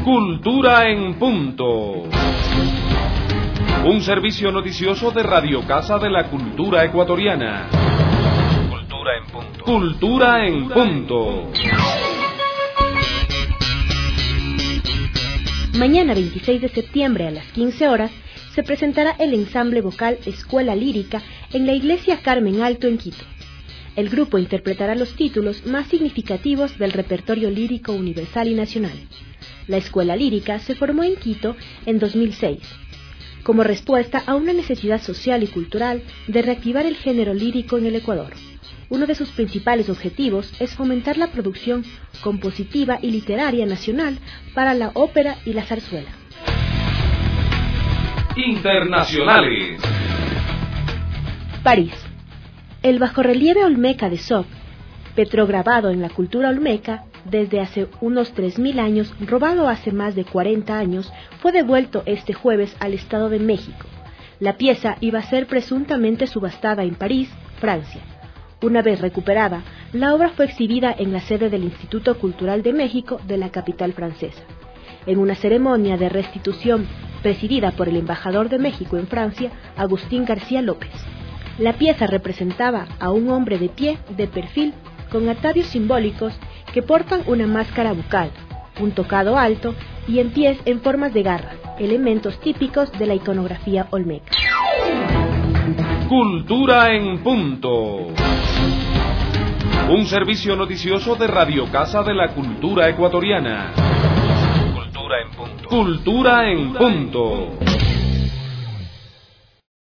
Cultura en Punto. Un servicio noticioso de Radio Casa de la Cultura Ecuatoriana. Cultura en Punto. Cultura en Punto. Mañana 26 de septiembre a las 15 horas se presentará el ensamble vocal Escuela Lírica en la Iglesia Carmen Alto en Quito. El grupo interpretará los títulos más significativos del repertorio lírico universal y nacional. La Escuela Lírica se formó en Quito en 2006, como respuesta a una necesidad social y cultural de reactivar el género lírico en el Ecuador. Uno de sus principales objetivos es fomentar la producción compositiva y literaria nacional para la ópera y la zarzuela. Internacionales. París. El bajorrelieve olmeca de Sop, petrograbado en la cultura olmeca desde hace unos 3.000 años, robado hace más de 40 años, fue devuelto este jueves al Estado de México. La pieza iba a ser presuntamente subastada en París, Francia. Una vez recuperada, la obra fue exhibida en la sede del Instituto Cultural de México de la capital francesa. En una ceremonia de restitución presidida por el embajador de México en Francia, Agustín García López. La pieza representaba a un hombre de pie, de perfil, con atavios simbólicos que portan una máscara bucal, un tocado alto y en pies en formas de garra, elementos típicos de la iconografía olmeca. Cultura en Punto. Un servicio noticioso de Radio Casa de la Cultura Ecuatoriana. Cultura en Punto. Cultura en Punto.